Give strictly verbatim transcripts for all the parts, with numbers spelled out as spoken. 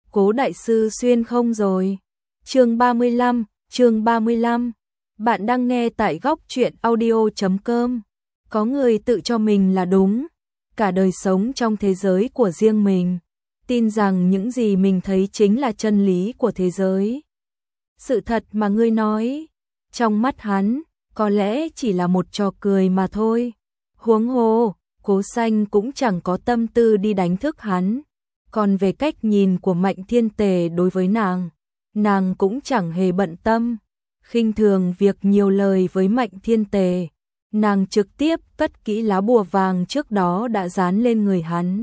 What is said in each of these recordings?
Cố đại sư xuyên không rồi. Chương ba mươi lăm, chương ba mươi lăm. Bạn đang nghe tại góc truyện audio chấm com. Có người tự cho mình là đúng, cả đời sống trong thế giới của riêng mình, tin rằng những gì mình thấy chính là chân lý của thế giới. Sự thật mà ngươi nói, trong mắt hắn, có lẽ chỉ là một trò cười mà thôi. Huống hồ, Cố Xanh cũng chẳng có tâm tư đi đánh thức hắn. Còn về cách nhìn của Mạnh Thiên Tề đối với nàng, nàng cũng chẳng hề bận tâm, khinh thường việc nhiều lời với Mạnh Thiên Tề. Nàng trực tiếp cất kỹ lá bùa vàng trước đó đã dán lên người hắn.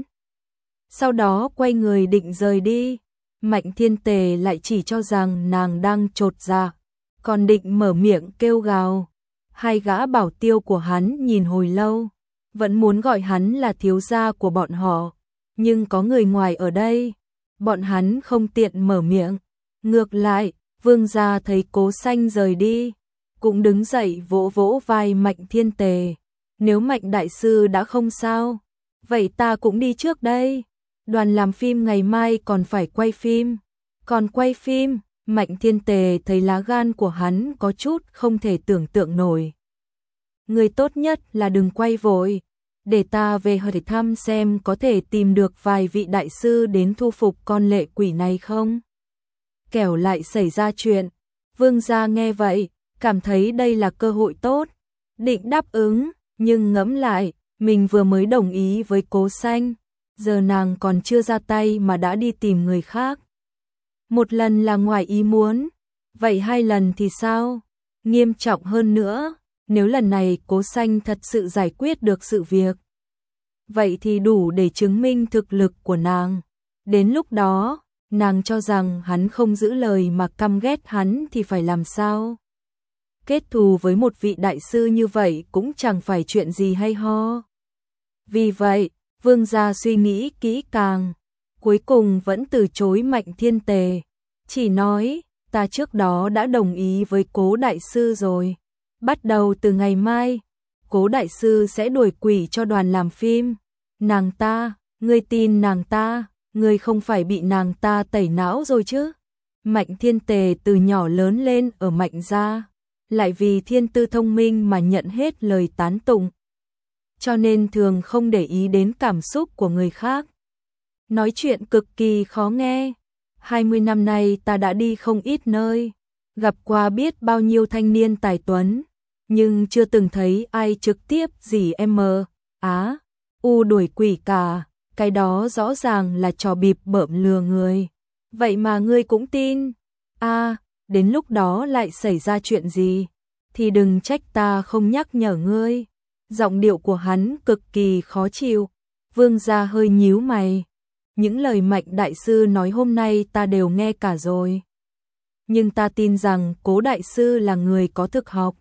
Sau đó quay người định rời đi. Mạnh Thiên Tề lại chỉ cho rằng nàng đang chột dạ, còn định mở miệng kêu gào. Hai gã bảo tiêu của hắn nhìn hồi lâu, vẫn muốn gọi hắn là thiếu gia của bọn họ. Nhưng có người ngoài ở đây, bọn hắn không tiện mở miệng. Ngược lại, Vương gia thấy Cố Xanh rời đi, cũng đứng dậy vỗ vỗ vai Mạnh Thiên Tề. Nếu Mạnh đại sư đã không sao, vậy ta cũng đi trước đây. Đoàn làm phim ngày mai còn phải quay phim. Còn quay phim, Mạnh Thiên Tề thấy lá gan của hắn có chút không thể tưởng tượng nổi. Người tốt nhất là đừng quay vội, để ta về hỏi thăm xem có thể tìm được vài vị đại sư đến thu phục con lệ quỷ này không. Kẻo lại xảy ra chuyện. Vương gia nghe vậy, cảm thấy đây là cơ hội tốt, định đáp ứng, nhưng ngẫm lại, mình vừa mới đồng ý với Cố Xanh, giờ nàng còn chưa ra tay mà đã đi tìm người khác. Một lần là ngoài ý muốn, vậy hai lần thì sao? Nghiêm trọng hơn nữa, nếu lần này Cố Xanh thật sự giải quyết được sự việc, vậy thì đủ để chứng minh thực lực của nàng. Đến lúc đó, nàng cho rằng hắn không giữ lời mà căm ghét hắn thì phải làm sao? Kết thù với một vị đại sư như vậy cũng chẳng phải chuyện gì hay ho. Vì vậy, Vương gia suy nghĩ kỹ càng, cuối cùng vẫn từ chối Mạnh Thiên Tề, chỉ nói, ta trước đó đã đồng ý với Cố đại sư rồi. Bắt đầu từ ngày mai, Cố đại sư sẽ đuổi quỷ cho đoàn làm phim. Nàng ta, ngươi tin nàng ta, ngươi không phải bị nàng ta tẩy não rồi chứ? Mạnh Thiên Tề từ nhỏ lớn lên ở Mạnh gia, lại vì thiên tư thông minh mà nhận hết lời tán tụng, cho nên thường không để ý đến cảm xúc của người khác. Nói chuyện cực kỳ khó nghe. Hai mươi năm nay ta đã đi không ít nơi, gặp qua biết bao nhiêu thanh niên tài tuấn, nhưng chưa từng thấy ai trực tiếp dỉ em á u đuổi quỷ cả. Cái đó rõ ràng là trò bịp bợm lừa người. Vậy mà ngươi cũng tin? À, đến lúc đó lại xảy ra chuyện gì thì đừng trách ta không nhắc nhở ngươi. Giọng điệu của hắn cực kỳ khó chịu. Vương gia hơi nhíu mày. Những lời Mạnh đại sư nói hôm nay ta đều nghe cả rồi, nhưng ta tin rằng Cố đại sư là người có thực học.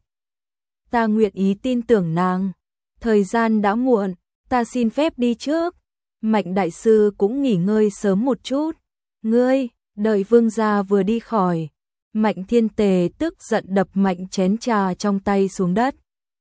Ta nguyện ý tin tưởng nàng. Thời gian đã muộn, ta xin phép đi trước. Mạnh đại sư cũng nghỉ ngơi sớm một chút. Ngươi, đợi Vương gia vừa đi khỏi, Mạnh Thiên Tề tức giận đập mạnh chén trà trong tay xuống đất,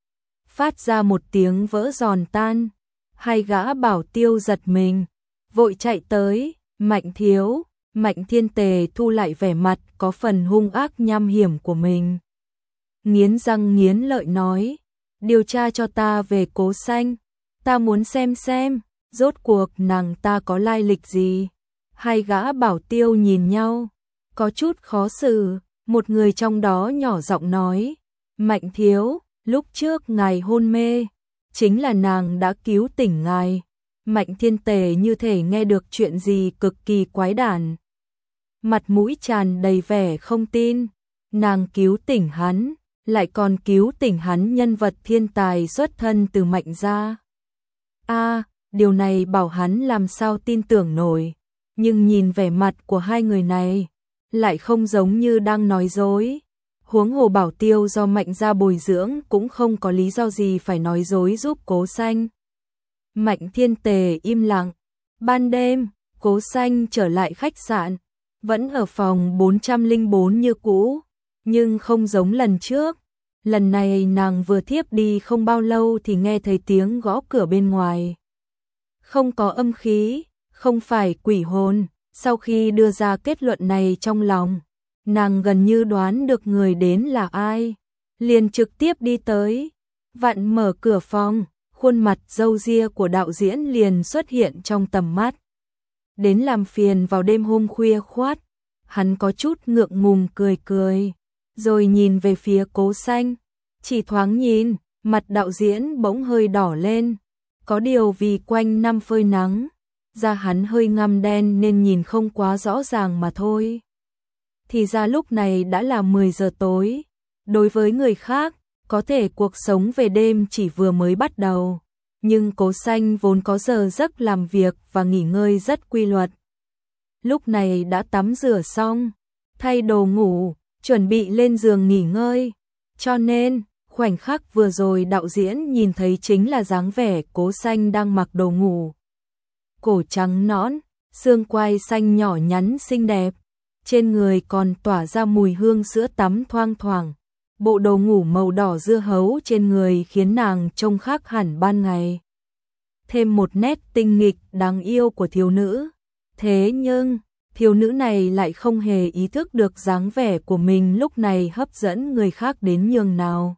phát ra một tiếng vỡ giòn tan. Hai gã bảo tiêu giật mình, vội chạy tới. Mạnh thiếu. Mạnh Thiên Tề thu lại vẻ mặt có phần hung ác nham hiểm của mình, nghiến răng nghiến lợi nói, điều tra cho ta về Cố Xanh, ta muốn xem xem rốt cuộc nàng ta có lai lịch gì. Hai gã bảo tiêu nhìn nhau, có chút khó xử. Một người trong đó nhỏ giọng nói, Mạnh thiếu, lúc trước ngài hôn mê, chính là nàng đã cứu tỉnh ngài. Mạnh Thiên Tề như thể nghe được chuyện gì cực kỳ quái đản, mặt mũi tràn đầy vẻ không tin. Nàng cứu tỉnh hắn, lại còn cứu tỉnh hắn nhân vật thiên tài xuất thân từ Mạnh gia. A, điều này bảo hắn làm sao tin tưởng nổi, nhưng nhìn vẻ mặt của hai người này, lại không giống như đang nói dối. Huống hồ bảo tiêu do Mạnh gia bồi dưỡng cũng không có lý do gì phải nói dối giúp Cố Xanh. Mạnh Thiên Tề im lặng. Ban đêm, Cố Xanh trở lại khách sạn, vẫn ở phòng bốn trăm lẻ bốn như cũ, nhưng không giống lần trước. Lần này nàng vừa thiếp đi không bao lâu thì nghe thấy tiếng gõ cửa bên ngoài. Không có âm khí, không phải quỷ hồn, Sau khi đưa ra kết luận này trong lòng, nàng gần như đoán được người đến là ai, liền trực tiếp đi tới, vặn mở cửa phòng, khuôn mặt râu ria của đạo diễn liền xuất hiện trong tầm mắt. Đến làm phiền vào đêm hôm khuya khoắt, hắn có chút ngượng ngùng cười cười, rồi nhìn về phía Cố Xanh, chỉ thoáng nhìn, mặt đạo diễn bỗng hơi đỏ lên, có điều vì quanh năm phơi nắng, da hắn hơi ngăm đen nên nhìn không quá rõ ràng mà thôi. Thì ra lúc này đã là mười giờ tối, đối với người khác, có thể cuộc sống về đêm chỉ vừa mới bắt đầu, nhưng Cố Xanh vốn có giờ giấc làm việc và nghỉ ngơi rất quy luật. Lúc này đã tắm rửa xong, thay đồ ngủ, chuẩn bị lên giường nghỉ ngơi, cho nên khoảnh khắc vừa rồi đạo diễn nhìn thấy chính là dáng vẻ Cố Xanh đang mặc đồ ngủ. Cổ trắng nõn, xương quai xanh nhỏ nhắn xinh đẹp, trên người còn tỏa ra mùi hương sữa tắm thoang thoảng. Bộ đồ ngủ màu đỏ dưa hấu trên người khiến nàng trông khác hẳn ban ngày. Thêm một nét tinh nghịch đáng yêu của thiếu nữ. Thế nhưng, thiếu nữ này lại không hề ý thức được dáng vẻ của mình lúc này hấp dẫn người khác đến nhường nào.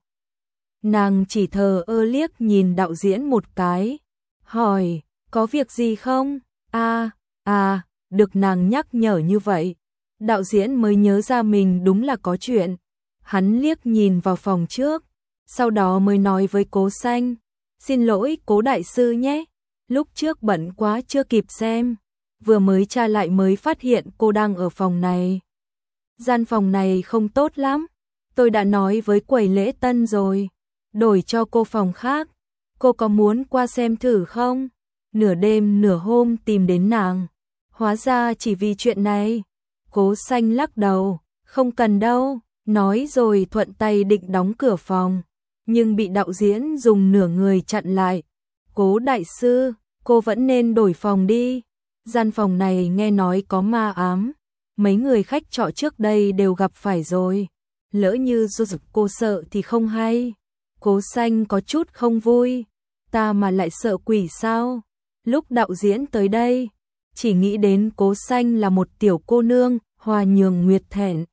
Nàng chỉ thờ ơ liếc nhìn đạo diễn một cái, hỏi, có việc gì không? À, à, được nàng nhắc nhở như vậy. Đạo diễn mới nhớ ra mình đúng là có chuyện. Hắn liếc nhìn vào phòng trước, sau đó mới nói với Cố Xanh, xin lỗi Cố đại sư nhé, lúc trước bận quá chưa kịp xem, vừa mới tra lại mới phát hiện cô đang ở phòng này. Gian phòng này không tốt lắm, tôi đã nói với quầy lễ tân rồi, đổi cho cô phòng khác, cô có muốn qua xem thử không? Nửa đêm nửa hôm tìm đến nàng, hóa ra chỉ vì chuyện này. Cố Xanh lắc đầu, không cần đâu. Nói rồi thuận tay định đóng cửa phòng, nhưng bị đạo diễn dùng nửa người chặn lại. Cố đại sư, cô vẫn nên đổi phòng đi. Gian phòng này nghe nói có ma ám, mấy người khách trọ trước đây đều gặp phải rồi. Lỡ như cô sợ thì không hay. Cố Xanh có chút không vui, ta mà lại sợ quỷ sao? Lúc đạo diễn tới đây, chỉ nghĩ đến Cố Xanh là một tiểu cô nương, hoa nhường nguyệt thẹn.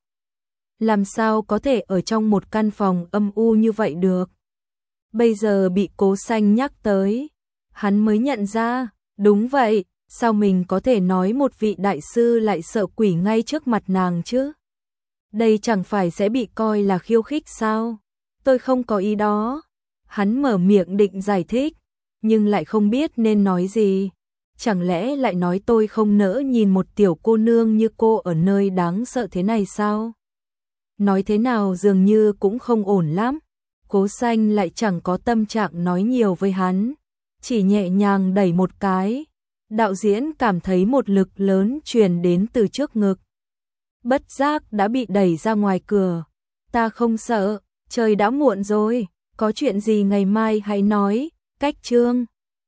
Làm sao có thể ở trong một căn phòng âm u như vậy được? Bây giờ bị Cố Xanh nhắc tới, hắn mới nhận ra, đúng vậy, sao mình có thể nói một vị đại sư lại sợ quỷ ngay trước mặt nàng chứ? Đây chẳng phải sẽ bị coi là khiêu khích sao? Tôi không có ý đó. Hắn mở miệng định giải thích, nhưng lại không biết nên nói gì. Chẳng lẽ lại nói tôi không nỡ nhìn một tiểu cô nương như cô ở nơi đáng sợ thế này sao? Nói thế nào dường như cũng không ổn lắm. Cố Xanh lại chẳng có tâm trạng nói nhiều với hắn, chỉ nhẹ nhàng đẩy một cái. Đạo diễn cảm thấy một lực lớn truyền đến từ trước ngực. Bất giác đã bị đẩy ra ngoài cửa. Ta không sợ, trời đã muộn rồi, có chuyện gì ngày mai hãy nói. Cách chương